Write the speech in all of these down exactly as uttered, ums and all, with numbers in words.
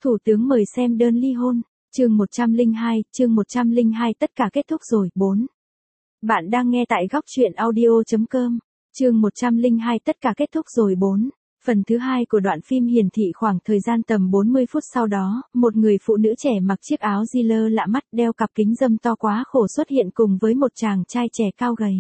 Thủ tướng mời xem đơn ly hôn, chương một trăm lẻ hai, chương một trăm lẻ hai tất cả kết thúc rồi, bốn. Bạn đang nghe tại góc truyện audio chấm com, chương một trăm lẻ hai tất cả kết thúc rồi, bốn. Phần thứ hai của đoạn phim hiển thị khoảng thời gian tầm bốn mươi phút sau đó, một người phụ nữ trẻ mặc chiếc áo di lơ lạ mắt đeo cặp kính râm to quá khổ xuất hiện cùng với một chàng trai trẻ cao gầy.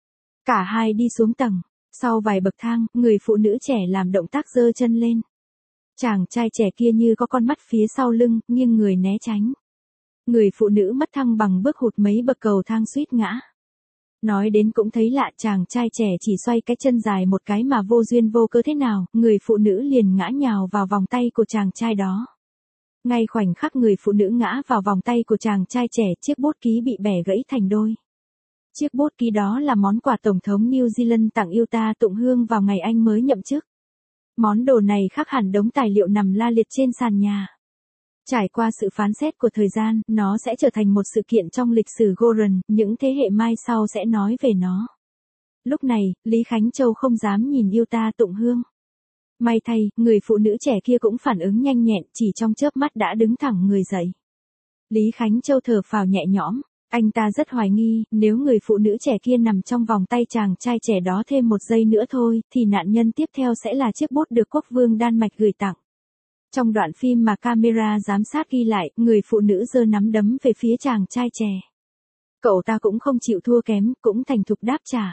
Cả hai đi xuống tầng, sau vài bậc thang, người phụ nữ trẻ làm động tác giơ chân lên. Chàng trai trẻ kia như có con mắt phía sau lưng, nghiêng người né tránh. Người phụ nữ mất thăng bằng bước hụt mấy bậc cầu thang suýt ngã. Nói đến cũng thấy lạ, chàng trai trẻ chỉ xoay cái chân dài một cái mà vô duyên vô cớ thế nào, người phụ nữ liền ngã nhào vào vòng tay của chàng trai đó. Ngay khoảnh khắc người phụ nữ ngã vào vòng tay của chàng trai trẻ, chiếc bút ký bị bẻ gãy thành đôi. Chiếc bút ký đó là món quà Tổng thống New Zealand tặng Yuta Tụng Hương vào ngày anh mới nhậm chức. Món đồ này khác hẳn đống tài liệu nằm la liệt trên sàn nhà. Trải qua sự phán xét của thời gian, nó sẽ trở thành một sự kiện trong lịch sử Goran, những thế hệ mai sau sẽ nói về nó. Lúc này, Lý Khánh Châu không dám nhìn Yuta Tụng Hương. May thay, người phụ nữ trẻ kia cũng phản ứng nhanh nhẹn, chỉ trong chớp mắt đã đứng thẳng người dậy. Lý Khánh Châu thở phào nhẹ nhõm, anh ta rất hoài nghi, nếu người phụ nữ trẻ kia nằm trong vòng tay chàng trai trẻ đó thêm một giây nữa thôi, thì nạn nhân tiếp theo sẽ là chiếc bút được quốc vương Đan Mạch gửi tặng. Trong đoạn phim mà camera giám sát ghi lại, người phụ nữ giơ nắm đấm về phía chàng trai trẻ. Cậu ta cũng không chịu thua kém, cũng thành thục đáp trả.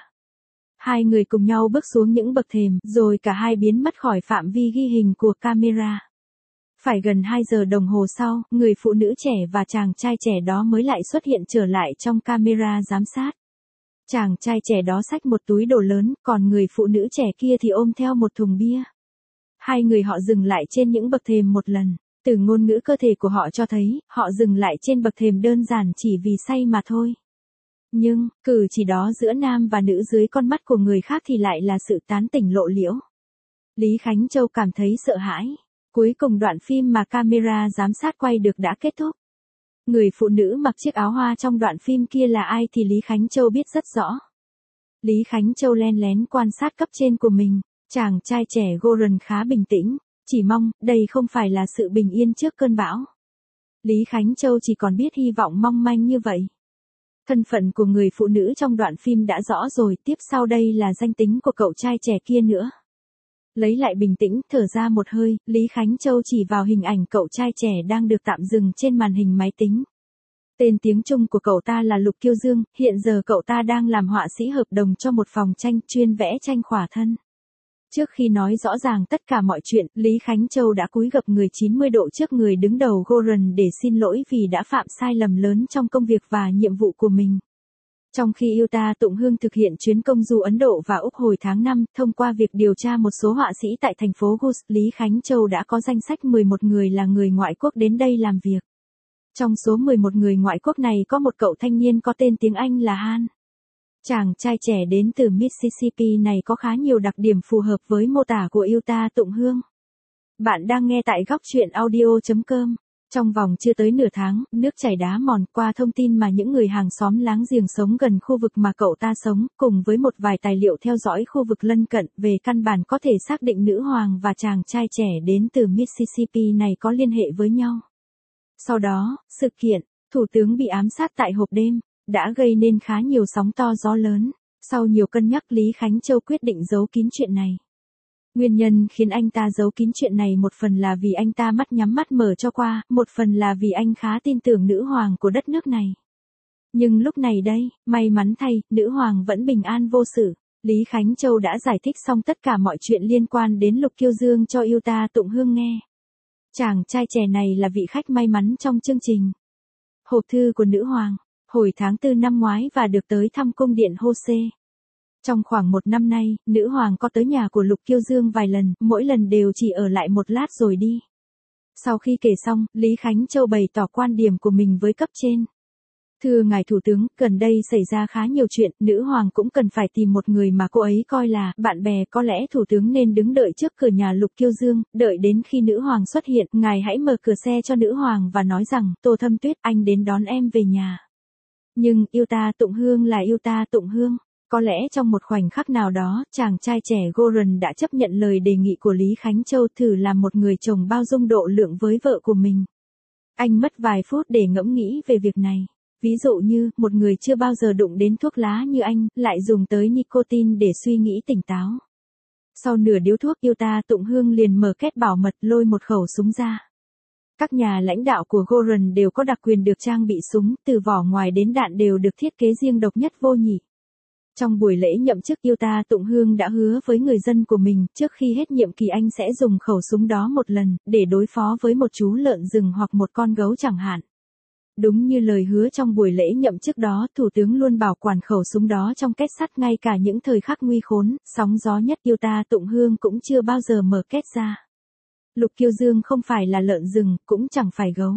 Hai người cùng nhau bước xuống những bậc thềm, rồi cả hai biến mất khỏi phạm vi ghi hình của camera. Phải gần hai giờ đồng hồ sau, người phụ nữ trẻ và chàng trai trẻ đó mới lại xuất hiện trở lại trong camera giám sát. Chàng trai trẻ đó xách một túi đồ lớn, còn người phụ nữ trẻ kia thì ôm theo một thùng bia. Hai người họ dừng lại trên những bậc thềm một lần, từ ngôn ngữ cơ thể của họ cho thấy, họ dừng lại trên bậc thềm đơn giản chỉ vì say mà thôi. Nhưng, cử chỉ đó giữa nam và nữ dưới con mắt của người khác thì lại là sự tán tỉnh lộ liễu. Lý Khánh Châu cảm thấy sợ hãi. Cuối cùng đoạn phim mà camera giám sát quay được đã kết thúc. Người phụ nữ mặc chiếc áo hoa trong đoạn phim kia là ai thì Lý Khánh Châu biết rất rõ. Lý Khánh Châu len lén quan sát cấp trên của mình, chàng trai trẻ Goran khá bình tĩnh, chỉ mong, đây không phải là sự bình yên trước cơn bão. Lý Khánh Châu chỉ còn biết hy vọng mong manh như vậy. Thân phận của người phụ nữ trong đoạn phim đã rõ rồi, tiếp sau đây là danh tính của cậu trai trẻ kia nữa. Lấy lại bình tĩnh, thở ra một hơi, Lý Khánh Châu chỉ vào hình ảnh cậu trai trẻ đang được tạm dừng trên màn hình máy tính. Tên tiếng Trung của cậu ta là Lục Kiêu Dương, hiện giờ cậu ta đang làm họa sĩ hợp đồng cho một phòng tranh chuyên vẽ tranh khỏa thân. Trước khi nói rõ ràng tất cả mọi chuyện, Lý Khánh Châu đã cúi gập người chín mươi độ trước người đứng đầu Goran để xin lỗi vì đã phạm sai lầm lớn trong công việc và nhiệm vụ của mình. Trong khi Yuta Tụng Hương thực hiện chuyến công du Ấn Độ và Úc hồi tháng năm, thông qua việc điều tra một số họa sĩ tại thành phố Gus, Lý Khánh Châu đã có danh sách mười một người là người ngoại quốc đến đây làm việc. Trong số mười một người ngoại quốc này có một cậu thanh niên có tên tiếng Anh là Han. Chàng trai trẻ đến từ Mississippi này có khá nhiều đặc điểm phù hợp với mô tả của Yuta Tụng Hương. Bạn đang nghe tại góc truyện audio chấm com. Trong vòng chưa tới nửa tháng, nước chảy đá mòn, qua thông tin mà những người hàng xóm láng giềng sống gần khu vực mà cậu ta sống, cùng với một vài tài liệu theo dõi khu vực lân cận, về căn bản có thể xác định nữ hoàng và chàng trai trẻ đến từ Mississippi này có liên hệ với nhau. Sau đó, sự kiện, thủ tướng bị ám sát tại hộp đêm, đã gây nên khá nhiều sóng to gió lớn. Sau nhiều cân nhắc, Lý Khánh Châu quyết định giấu kín chuyện này. Nguyên nhân khiến anh ta giấu kín chuyện này một phần là vì anh ta mắt nhắm mắt mở cho qua, một phần là vì anh khá tin tưởng nữ hoàng của đất nước này. Nhưng lúc này đây, may mắn thay, nữ hoàng vẫn bình an vô sự. Lý Khánh Châu đã giải thích xong tất cả mọi chuyện liên quan đến Lục Kiêu Dương cho Yuta Tụng Hương nghe. Chàng trai trẻ này là vị khách may mắn trong chương trình. Hộp thư của nữ hoàng, hồi tháng tư năm ngoái và được tới thăm cung điện Hose. Trong khoảng một năm nay, nữ hoàng có tới nhà của Lục Kiêu Dương vài lần, mỗi lần đều chỉ ở lại một lát rồi đi. Sau khi kể xong, Lý Khánh Châu bày tỏ quan điểm của mình với cấp trên. Thưa ngài thủ tướng, gần đây xảy ra khá nhiều chuyện, nữ hoàng cũng cần phải tìm một người mà cô ấy coi là bạn bè, có lẽ thủ tướng nên đứng đợi trước cửa nhà Lục Kiêu Dương, đợi đến khi nữ hoàng xuất hiện, ngài hãy mở cửa xe cho nữ hoàng và nói rằng, Tô Thâm Tuyết, anh đến đón em về nhà. Nhưng, Yuta Tụng Hương là Yuta Tụng Hương. Có lẽ trong một khoảnh khắc nào đó, chàng trai trẻ Goran đã chấp nhận lời đề nghị của Lý Khánh Châu thử làm một người chồng bao dung độ lượng với vợ của mình. Anh mất vài phút để ngẫm nghĩ về việc này. Ví dụ như, một người chưa bao giờ đụng đến thuốc lá như anh, lại dùng tới nicotine để suy nghĩ tỉnh táo. Sau nửa điếu thuốc, yêu ta Tụng Hương liền mở két bảo mật lôi một khẩu súng ra. Các nhà lãnh đạo của Goran đều có đặc quyền được trang bị súng, từ vỏ ngoài đến đạn đều được thiết kế riêng độc nhất vô nhị. Trong buổi lễ nhậm chức, yêu ta Tụng Hương đã hứa với người dân của mình, trước khi hết nhiệm kỳ anh sẽ dùng khẩu súng đó một lần, để đối phó với một chú lợn rừng hoặc một con gấu chẳng hạn. Đúng như lời hứa trong buổi lễ nhậm chức đó, Thủ tướng luôn bảo quản khẩu súng đó trong két sắt ngay cả những thời khắc nguy khốn, sóng gió nhất. Yêu ta Tụng Hương cũng chưa bao giờ mở két ra. Lục Kiêu Dương không phải là lợn rừng, cũng chẳng phải gấu.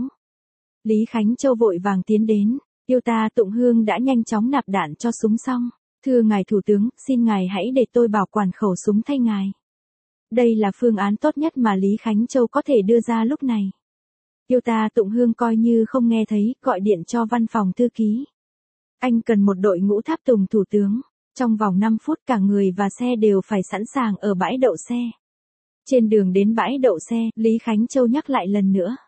Lý Khánh Châu vội vàng tiến đến, yêu ta Tụng Hương đã nhanh chóng nạp đạn cho súng xong. Thưa ngài Thủ tướng, xin ngài hãy để tôi bảo quản khẩu súng thay ngài. Đây là phương án tốt nhất mà Lý Khánh Châu có thể đưa ra lúc này. Yêu ta Tụng Hương coi như không nghe thấy, gọi điện cho văn phòng thư ký. Anh cần một đội ngũ tháp tùng thủ tướng. Trong vòng năm phút cả người và xe đều phải sẵn sàng ở bãi đậu xe. Trên đường đến bãi đậu xe, Lý Khánh Châu nhắc lại lần nữa.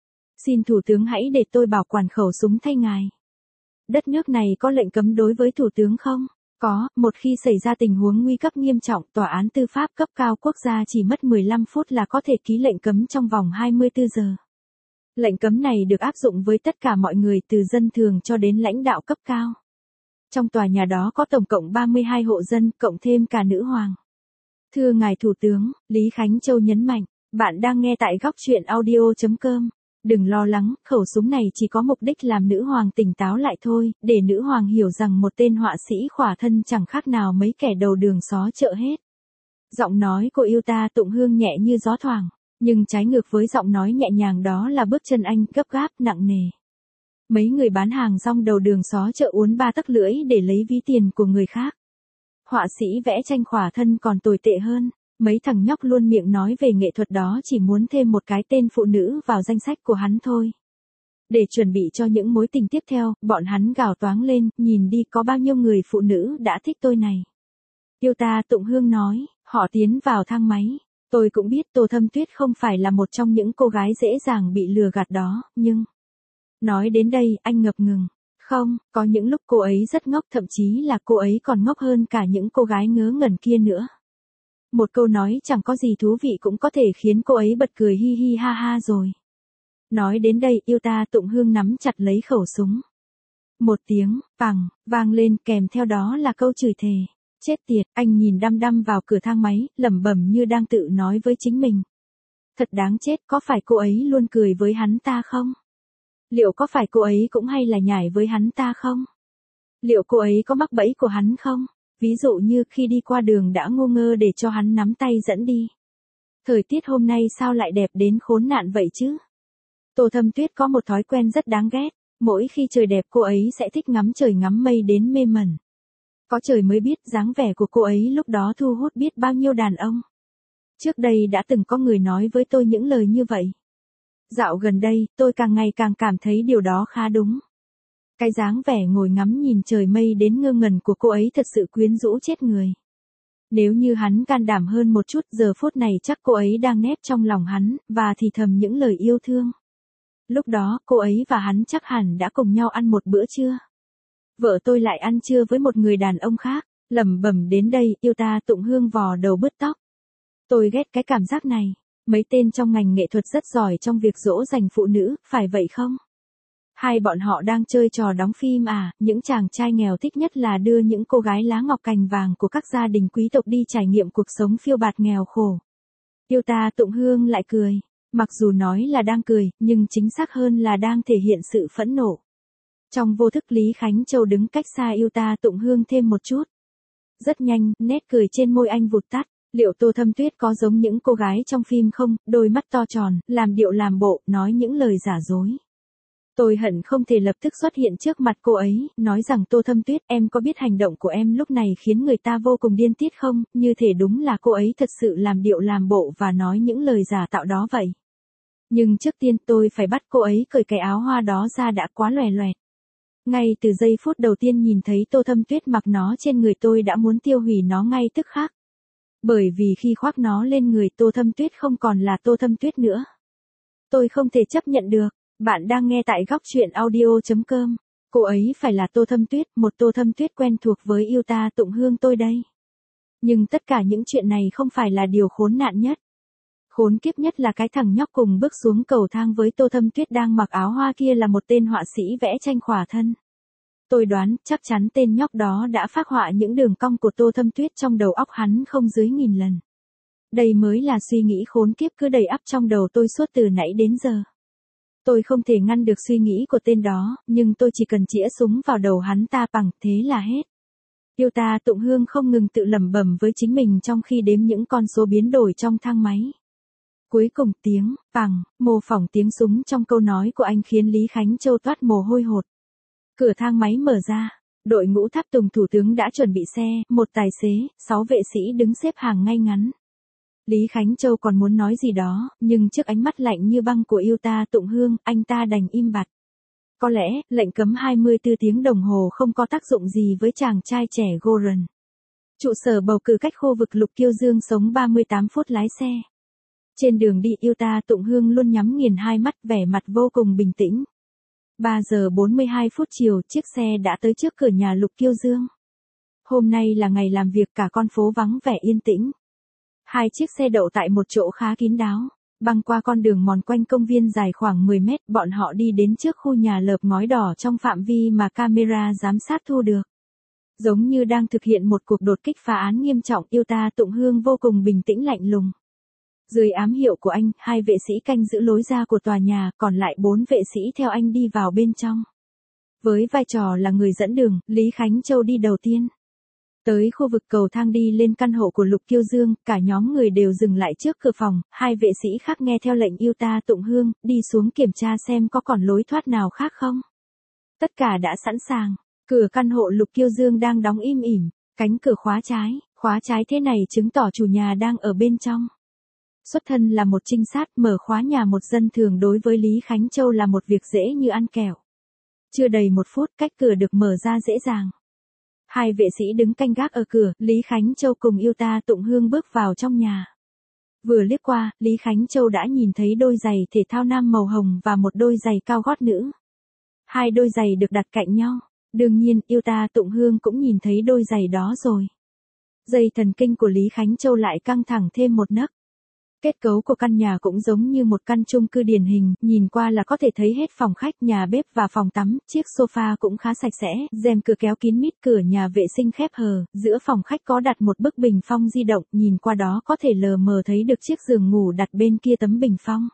Xin thủ tướng hãy để tôi bảo quản khẩu súng thay ngài. Đất nước này có lệnh cấm đối với thủ tướng không? Có, một khi xảy ra tình huống nguy cấp nghiêm trọng, tòa án tư pháp cấp cao quốc gia chỉ mất mười lăm phút là có thể ký lệnh cấm trong vòng hai mươi tư giờ. Lệnh cấm này được áp dụng với tất cả mọi người từ dân thường cho đến lãnh đạo cấp cao. Trong tòa nhà đó có tổng cộng ba mươi hai hộ dân, cộng thêm cả nữ hoàng. Thưa ngài Thủ tướng, Lý Khánh Châu nhấn mạnh, bạn đang nghe tại góc chuyện audio chấm com. Đừng lo lắng, khẩu súng này chỉ có mục đích làm nữ hoàng tỉnh táo lại thôi, để nữ hoàng hiểu rằng một tên họa sĩ khỏa thân chẳng khác nào mấy kẻ đầu đường xó chợ hết. Giọng nói của yêu ta Tụng Hương nhẹ như gió thoảng, nhưng trái ngược với giọng nói nhẹ nhàng đó là bước chân anh gấp gáp, nặng nề. Mấy người bán hàng rong đầu đường xó chợ uốn ba tấc lưỡi để lấy ví tiền của người khác. Họa sĩ vẽ tranh khỏa thân còn tồi tệ hơn. Mấy thằng nhóc luôn miệng nói về nghệ thuật đó chỉ muốn thêm một cái tên phụ nữ vào danh sách của hắn thôi. Để chuẩn bị cho những mối tình tiếp theo, bọn hắn gào toáng lên, nhìn đi có bao nhiêu người phụ nữ đã thích tôi này. Yêu ta Tụng Hương nói, họ tiến vào thang máy. Tôi cũng biết Tô Thâm Tuyết không phải là một trong những cô gái dễ dàng bị lừa gạt đó, nhưng... Nói đến đây, anh ngập ngừng. Không, có những lúc cô ấy rất ngốc, thậm chí là cô ấy còn ngốc hơn cả những cô gái ngớ ngẩn kia nữa. Một câu nói chẳng có gì thú vị cũng có thể khiến cô ấy bật cười hi hi ha ha rồi. Nói đến đây, yêu ta Tụng Hương nắm chặt lấy khẩu súng. Một tiếng, pằng, vang lên, kèm theo đó là câu chửi thề. Chết tiệt, anh nhìn đăm đăm vào cửa thang máy, lẩm bẩm như đang tự nói với chính mình. Thật đáng chết, có phải cô ấy luôn cười với hắn ta không? Liệu có phải cô ấy cũng hay là nhảy với hắn ta không? Liệu cô ấy có mắc bẫy của hắn không? Ví dụ như khi đi qua đường đã ngu ngơ để cho hắn nắm tay dẫn đi. Thời tiết hôm nay sao lại đẹp đến khốn nạn vậy chứ? Tô Thâm Tuyết có một thói quen rất đáng ghét. Mỗi khi trời đẹp cô ấy sẽ thích ngắm trời ngắm mây đến mê mẩn. Có trời mới biết dáng vẻ của cô ấy lúc đó thu hút biết bao nhiêu đàn ông. Trước đây đã từng có người nói với tôi những lời như vậy. Dạo gần đây, tôi càng ngày càng cảm thấy điều đó khá đúng. Cái dáng vẻ ngồi ngắm nhìn trời mây đến ngơ ngẩn của cô ấy thật sự quyến rũ chết người. Nếu như hắn can đảm hơn một chút, giờ phút này chắc cô ấy đang nép trong lòng hắn, và thì thầm những lời yêu thương. Lúc đó, cô ấy và hắn chắc hẳn đã cùng nhau ăn một bữa trưa. Vợ tôi lại ăn trưa với một người đàn ông khác, lẩm bẩm đến đây, yêu ta Tụng Hương vò đầu bứt tóc. Tôi ghét cái cảm giác này. Mấy tên trong ngành nghệ thuật rất giỏi trong việc dỗ dành phụ nữ, phải vậy không? Hai bọn họ đang chơi trò đóng phim à, những chàng trai nghèo thích nhất là đưa những cô gái lá ngọc cành vàng của các gia đình quý tộc đi trải nghiệm cuộc sống phiêu bạt nghèo khổ. Yêu ta Tụng Hương lại cười. Mặc dù nói là đang cười, nhưng chính xác hơn là đang thể hiện sự phẫn nộ. Trong vô thức Lý Khánh Châu đứng cách xa yêu ta Tụng Hương thêm một chút. Rất nhanh, nét cười trên môi anh vụt tắt. Liệu Tô Thâm Tuyết có giống những cô gái trong phim không, đôi mắt to tròn, làm điệu làm bộ, nói những lời giả dối. Tôi hận không thể lập tức xuất hiện trước mặt cô ấy, nói rằng Tô Thâm Tuyết, em có biết hành động của em lúc này khiến người ta vô cùng điên tiết không, như thể đúng là cô ấy thật sự làm điệu làm bộ và nói những lời giả tạo đó vậy. Nhưng trước tiên tôi phải bắt cô ấy cởi cái áo hoa đó ra đã quá loè loẹt. Ngay từ giây phút đầu tiên nhìn thấy Tô Thâm Tuyết mặc nó trên người tôi đã muốn tiêu hủy nó ngay tức khắc. Bởi vì khi khoác nó lên người Tô Thâm Tuyết không còn là Tô Thâm Tuyết nữa. Tôi không thể chấp nhận được. Bạn đang nghe tại góc truyện audio.com. Cô ấy phải là Tô Thâm Tuyết, một Tô Thâm Tuyết quen thuộc với yêu ta Tụng Hương tôi đây. Nhưng tất cả những chuyện này không phải là điều khốn nạn nhất. Khốn kiếp nhất là cái thằng nhóc cùng bước xuống cầu thang với Tô Thâm Tuyết đang mặc áo hoa kia là một tên họa sĩ vẽ tranh khỏa thân. Tôi đoán chắc chắn tên nhóc đó đã phác họa những đường cong của Tô Thâm Tuyết trong đầu óc hắn không dưới nghìn lần. Đây mới là suy nghĩ khốn kiếp cứ đầy ắp trong đầu tôi suốt từ nãy đến giờ. Tôi không thể ngăn được suy nghĩ của tên đó, nhưng tôi chỉ cần chĩa súng vào đầu hắn ta bằng thế là hết. Yêu ta Tụng Hương không ngừng tự lẩm bẩm với chính mình trong khi đếm những con số biến đổi trong thang máy. Cuối cùng tiếng, bằng, mô phỏng tiếng súng trong câu nói của anh khiến Lý Khánh Châu toát mồ hôi hột. Cửa thang máy mở ra, đội ngũ tháp tùng thủ tướng đã chuẩn bị xe, một tài xế, sáu vệ sĩ đứng xếp hàng ngay ngắn. Lý Khánh Châu còn muốn nói gì đó, nhưng trước ánh mắt lạnh như băng của yêu ta Tụng Hương, anh ta đành im bặt. Có lẽ, lệnh cấm hai mươi tư tiếng đồng hồ không có tác dụng gì với chàng trai trẻ Goran. Trụ sở bầu cử cách khu vực Lục Kiêu Dương sống ba mươi tám phút lái xe. Trên đường đi yêu ta Tụng Hương luôn nhắm nghiền hai mắt vẻ mặt vô cùng bình tĩnh. ba giờ bốn mươi hai phút chiều chiếc xe đã tới trước cửa nhà Lục Kiêu Dương. Hôm nay là ngày làm việc cả con phố vắng vẻ yên tĩnh. Hai chiếc xe đậu tại một chỗ khá kín đáo. Băng qua con đường mòn quanh công viên dài khoảng mười mét, bọn họ đi đến trước khu nhà lợp ngói đỏ trong phạm vi mà camera giám sát thu được. Giống như đang thực hiện một cuộc đột kích phá án nghiêm trọng, yêu ta Tụng Hương vô cùng bình tĩnh lạnh lùng. Dưới ám hiệu của anh, hai vệ sĩ canh giữ lối ra của tòa nhà, còn lại bốn vệ sĩ theo anh đi vào bên trong. Với vai trò là người dẫn đường, Lý Khánh Châu đi đầu tiên. Tới khu vực cầu thang đi lên căn hộ của Lục Kiêu Dương, cả nhóm người đều dừng lại trước cửa phòng, hai vệ sĩ khác nghe theo lệnh yêu ta Tụng Hương, đi xuống kiểm tra xem có còn lối thoát nào khác không. Tất cả đã sẵn sàng, cửa căn hộ Lục Kiêu Dương đang đóng im ỉm, cánh cửa khóa trái, khóa trái thế này chứng tỏ chủ nhà đang ở bên trong. Xuất thân là một trinh sát, mở khóa nhà một dân thường đối với Lý Khánh Châu là một việc dễ như ăn kẹo. Chưa đầy một phút, cách cửa được mở ra dễ dàng. Hai vệ sĩ đứng canh gác ở cửa, Lý Khánh Châu cùng yêu ta Tụng Hương bước vào trong nhà. Vừa liếc qua, Lý Khánh Châu đã nhìn thấy đôi giày thể thao nam màu hồng và một đôi giày cao gót nữ. Hai đôi giày được đặt cạnh nhau. Đương nhiên, yêu ta Tụng Hương cũng nhìn thấy đôi giày đó rồi. Dây thần kinh của Lý Khánh Châu lại căng thẳng thêm một nấc. Kết cấu của căn nhà cũng giống như một căn chung cư điển hình, nhìn qua là có thể thấy hết phòng khách, nhà bếp và phòng tắm, chiếc sofa cũng khá sạch sẽ, rèm cửa kéo kín mít, cửa nhà vệ sinh khép hờ, giữa phòng khách có đặt một bức bình phong di động, nhìn qua đó có thể lờ mờ thấy được chiếc giường ngủ đặt bên kia tấm bình phong.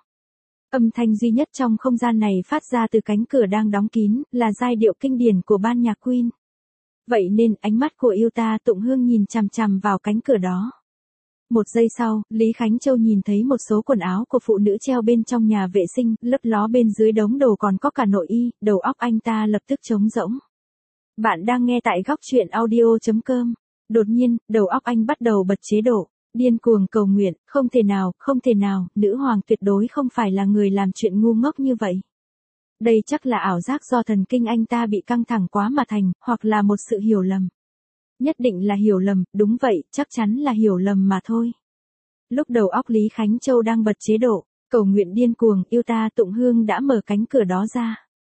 Âm thanh duy nhất trong không gian này phát ra từ cánh cửa đang đóng kín, là giai điệu kinh điển của ban nhạc Queen. Vậy nên ánh mắt của yêu ta Tụng Hương nhìn chằm chằm vào cánh cửa đó. Một giây sau, Lý Khánh Châu nhìn thấy một số quần áo của phụ nữ treo bên trong nhà vệ sinh, lấp ló bên dưới đống đồ còn có cả nội y, đầu óc anh ta lập tức trống rỗng. Bạn đang nghe tại góc truyện audio.com. Đột nhiên, đầu óc anh bắt đầu bật chế độ, điên cuồng cầu nguyện, không thể nào, không thể nào, nữ hoàng tuyệt đối không phải là người làm chuyện ngu ngốc như vậy. Đây chắc là ảo giác do thần kinh anh ta bị căng thẳng quá mà thành, hoặc là một sự hiểu lầm. Nhất định là hiểu lầm, đúng vậy, chắc chắn là hiểu lầm mà thôi. Lúc đầu óc Lý Khánh Châu đang bật chế độ, cầu nguyện điên cuồng, yêu ta Tụng Hương đã mở cánh cửa đó ra.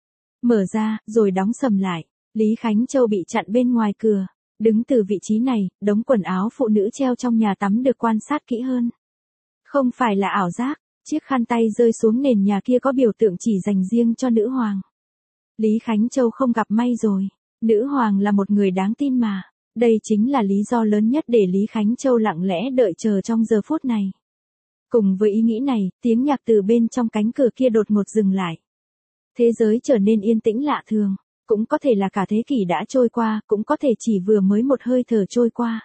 Mở ra, rồi đóng sầm lại, Lý Khánh Châu bị chặn bên ngoài cửa. Đứng từ vị trí này, đống quần áo phụ nữ treo trong nhà tắm được quan sát kỹ hơn. Không phải là ảo giác, chiếc khăn tay rơi xuống nền nhà kia có biểu tượng chỉ dành riêng cho nữ hoàng. Lý Khánh Châu không gặp may rồi, nữ hoàng là một người đáng tin mà. Đây chính là lý do lớn nhất để Lý Khánh Châu lặng lẽ đợi chờ trong giờ phút này. Cùng với ý nghĩ này, tiếng nhạc từ bên trong cánh cửa kia đột ngột dừng lại. Thế giới trở nên yên tĩnh lạ thường, cũng có thể là cả thế kỷ đã trôi qua, cũng có thể chỉ vừa mới một hơi thở trôi qua.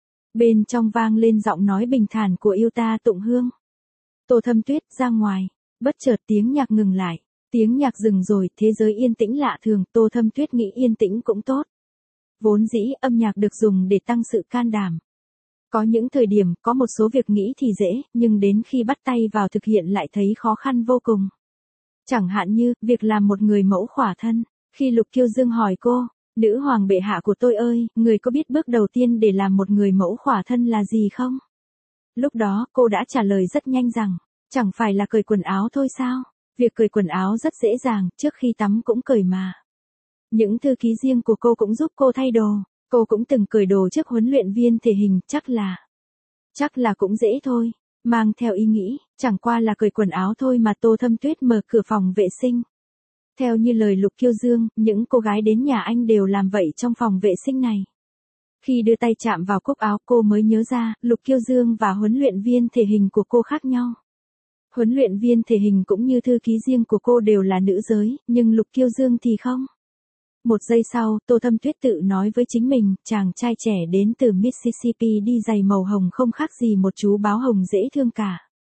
Bên trong vang lên giọng nói bình thản của yêu ta Tụng Hương. Tô Thâm Tuyết, ra ngoài. Bất chợt tiếng nhạc ngừng lại. Tiếng nhạc dừng rồi, thế giới yên tĩnh lạ thường, Tô Thâm Tuyết nghĩ yên tĩnh cũng tốt. Vốn dĩ âm nhạc được dùng để tăng sự can đảm. Có những thời điểm, có một số việc nghĩ thì dễ, nhưng đến khi bắt tay vào thực hiện lại thấy khó khăn vô cùng. Chẳng hạn như, việc làm một người mẫu khỏa thân. Khi Lục Kiêu Dương hỏi cô, nữ hoàng bệ hạ của tôi ơi, người có biết bước đầu tiên để làm một người mẫu khỏa thân là gì không? Lúc đó, cô đã trả lời rất nhanh rằng, chẳng phải là cởi quần áo thôi sao? Việc cởi quần áo rất dễ dàng, trước khi tắm cũng cởi mà. Những thư ký riêng của cô cũng giúp cô thay đồ, cô cũng từng cởi đồ trước huấn luyện viên thể hình, chắc là, chắc là cũng dễ thôi. Mang theo ý nghĩ, chẳng qua là cởi quần áo thôi mà Tô Thâm Tuyết mở cửa phòng vệ sinh. Theo như lời Lục Kiêu Dương, những cô gái đến nhà anh đều làm vậy trong phòng vệ sinh này. Khi đưa tay chạm vào cúc áo cô mới nhớ ra, Lục Kiêu Dương và huấn luyện viên thể hình của cô khác nhau. Huấn luyện viên thể hình cũng như thư ký riêng của cô đều là nữ giới, nhưng Lục Kiêu Dương thì không. Một giây sau, Tô Thâm Tuyết tự nói với chính mình, chàng trai trẻ đến từ Mississippi đi giày màu hồng không khác gì một chú báo hồng dễ thương cả.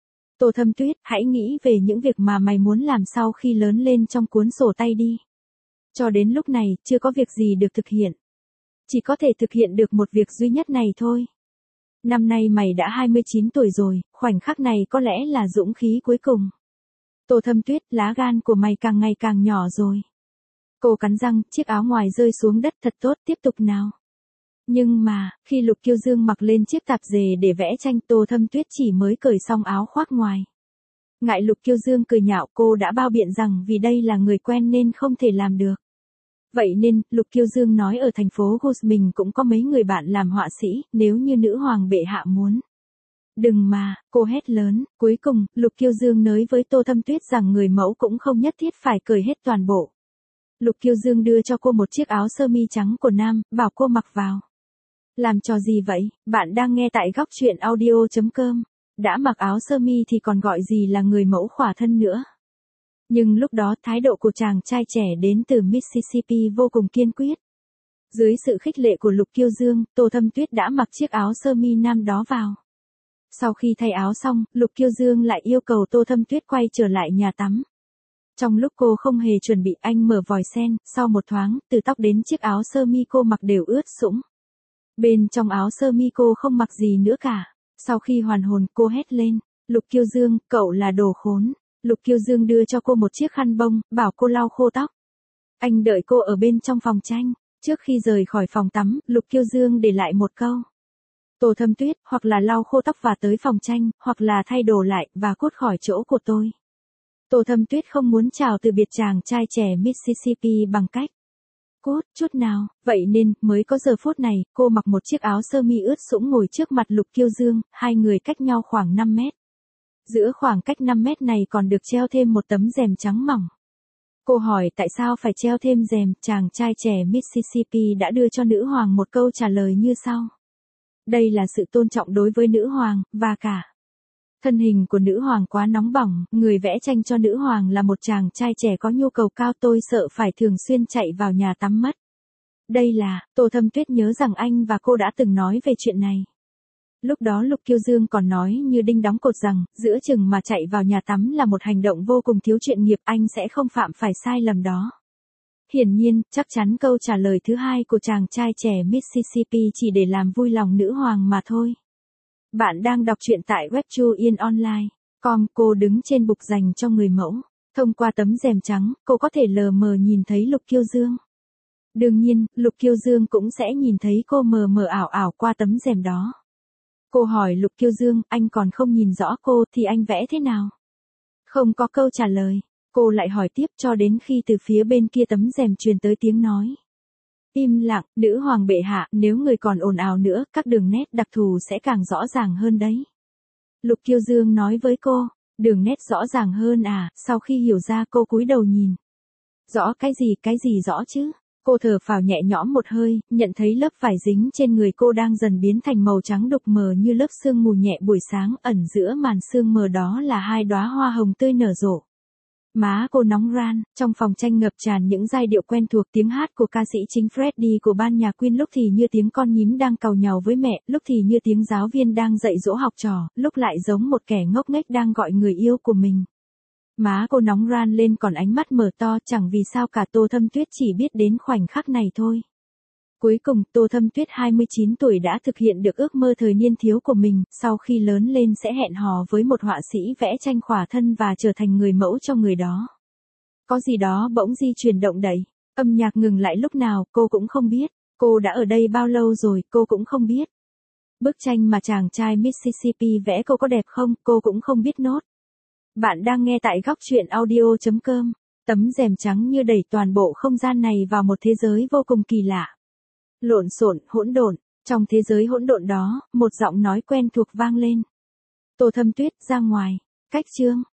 Tô Thâm Tuyết, hãy nghĩ về những việc mà mày muốn làm sau khi lớn lên trong cuốn sổ tay đi. Cho đến lúc này, chưa có việc gì được thực hiện. Chỉ có thể thực hiện được một việc duy nhất này thôi. Năm nay mày đã hai mươi chín tuổi rồi, khoảnh khắc này có lẽ là dũng khí cuối cùng. Tô Thâm Tuyết, lá gan của mày càng ngày càng nhỏ rồi. Cô cắn răng, chiếc áo ngoài rơi xuống đất, thật tốt, tiếp tục nào. Nhưng mà, khi Lục Kiêu Dương mặc lên chiếc tạp dề để vẽ tranh, Tô Thâm Tuyết chỉ mới cởi xong áo khoác ngoài. Ngại Lục Kiêu Dương cười nhạo, cô đã bao biện rằng vì đây là người quen nên không thể làm được. Vậy nên, Lục Kiêu Dương nói ở thành phố Gus mình cũng có mấy người bạn làm họa sĩ, nếu như nữ hoàng bệ hạ muốn. Đừng mà, cô hét lớn, cuối cùng, Lục Kiêu Dương nói với Tô Thâm Tuyết rằng người mẫu cũng không nhất thiết phải cởi hết toàn bộ. Lục Kiêu Dương đưa cho cô một chiếc áo sơ mi trắng của nam, bảo cô mặc vào. Làm trò gì vậy, bạn đang nghe tại góc truyện audio chấm com. Đã mặc áo sơ mi thì còn gọi gì là người mẫu khỏa thân nữa. Nhưng lúc đó thái độ của chàng trai trẻ đến từ Mississippi vô cùng kiên quyết. Dưới sự khích lệ của Lục Kiêu Dương, Tô Thâm Tuyết đã mặc chiếc áo sơ mi nam đó vào. Sau khi thay áo xong, Lục Kiêu Dương lại yêu cầu Tô Thâm Tuyết quay trở lại nhà tắm. Trong lúc cô không hề chuẩn bị, anh mở vòi sen, sau một thoáng, từ tóc đến chiếc áo sơ mi cô mặc đều ướt sũng. Bên trong áo sơ mi cô không mặc gì nữa cả. Sau khi hoàn hồn, cô hét lên, Lục Kiêu Dương, cậu là đồ khốn. Lục Kiêu Dương đưa cho cô một chiếc khăn bông, bảo cô lau khô tóc. Anh đợi cô ở bên trong phòng tranh. Trước khi rời khỏi phòng tắm, Lục Kiêu Dương để lại một câu. Tô Thâm Tuyết, hoặc là lau khô tóc và tới phòng tranh, hoặc là thay đồ lại, và cút khỏi chỗ của tôi. Tô Thâm Tuyết không muốn chào từ biệt chàng trai trẻ Mississippi bằng cách cút chút nào, vậy nên, mới có giờ phút này, cô mặc một chiếc áo sơ mi ướt sũng ngồi trước mặt Lục Kiêu Dương, hai người cách nhau khoảng năm mét. Giữa khoảng cách năm mét này còn được treo thêm một tấm rèm trắng mỏng. Cô hỏi tại sao phải treo thêm rèm, chàng trai trẻ Mississippi đã đưa cho nữ hoàng một câu trả lời như sau. Đây là sự tôn trọng đối với nữ hoàng, và cả. Thân hình của nữ hoàng quá nóng bỏng, người vẽ tranh cho nữ hoàng là một chàng trai trẻ có nhu cầu cao, tôi sợ phải thường xuyên chạy vào nhà tắm mất. Đây là, Tô Thâm Tuyết nhớ rằng anh và cô đã từng nói về chuyện này. Lúc đó Lục Kiêu Dương còn nói như đinh đóng cột rằng, giữa chừng mà chạy vào nhà tắm là một hành động vô cùng thiếu chuyên nghiệp, anh sẽ không phạm phải sai lầm đó. Hiển nhiên, chắc chắn câu trả lời thứ hai của chàng trai trẻ Mississippi chỉ để làm vui lòng nữ hoàng mà thôi. Bạn đang đọc truyện tại web chu yên online chấm com, cô đứng trên bục dành cho người mẫu. Thông qua tấm rèm trắng, cô có thể lờ mờ nhìn thấy Lục Kiêu Dương. Đương nhiên, Lục Kiêu Dương cũng sẽ nhìn thấy cô mờ mờ ảo ảo qua tấm rèm đó. Cô hỏi Lục Kiêu Dương, anh còn không nhìn rõ cô thì anh vẽ thế nào? Không có câu trả lời. Cô lại hỏi tiếp cho đến khi từ phía bên kia tấm rèm truyền tới tiếng nói. Im lặng, nữ hoàng bệ hạ, nếu người còn ồn ào nữa, các đường nét đặc thù sẽ càng rõ ràng hơn đấy. Lục Kiêu Dương nói với cô, đường nét rõ ràng hơn à, sau khi hiểu ra cô cúi đầu nhìn. Rõ cái gì, cái gì rõ chứ? Cô thở phào nhẹ nhõm một hơi, nhận thấy lớp vải dính trên người cô đang dần biến thành màu trắng đục mờ như lớp sương mù nhẹ buổi sáng, ẩn giữa màn sương mờ đó là hai đóa hoa hồng tươi nở rộ. Má cô nóng ran, trong phòng tranh ngập tràn những giai điệu quen thuộc, tiếng hát của ca sĩ chính Freddie của ban nhạc Queen, lúc thì như tiếng con nhím đang càu nhàu với mẹ, lúc thì như tiếng giáo viên đang dạy dỗ học trò, lúc lại giống một kẻ ngốc nghếch đang gọi người yêu của mình. Má cô nóng ran lên còn ánh mắt mở to, chẳng vì sao cả. Tô Thâm Tuyết chỉ biết đến khoảnh khắc này thôi. Cuối cùng, Tô Thâm Tuyết hai mươi chín tuổi đã thực hiện được ước mơ thời niên thiếu của mình, sau khi lớn lên sẽ hẹn hò với một họa sĩ vẽ tranh khỏa thân và trở thành người mẫu cho người đó. Có gì đó bỗng di chuyển động đậy. Âm nhạc ngừng lại lúc nào, cô cũng không biết. Cô đã ở đây bao lâu rồi, cô cũng không biết. Bức tranh mà chàng trai Mississippi vẽ cô có đẹp không, cô cũng không biết nốt. Bạn đang nghe tại góc truyện audio.com. Tấm rèm trắng như đẩy toàn bộ không gian này vào một thế giới vô cùng kỳ lạ. Lộn xộn, hỗn độn, trong thế giới hỗn độn đó, một giọng nói quen thuộc vang lên. Tô Thâm Tuyết, ra ngoài. Cách chương.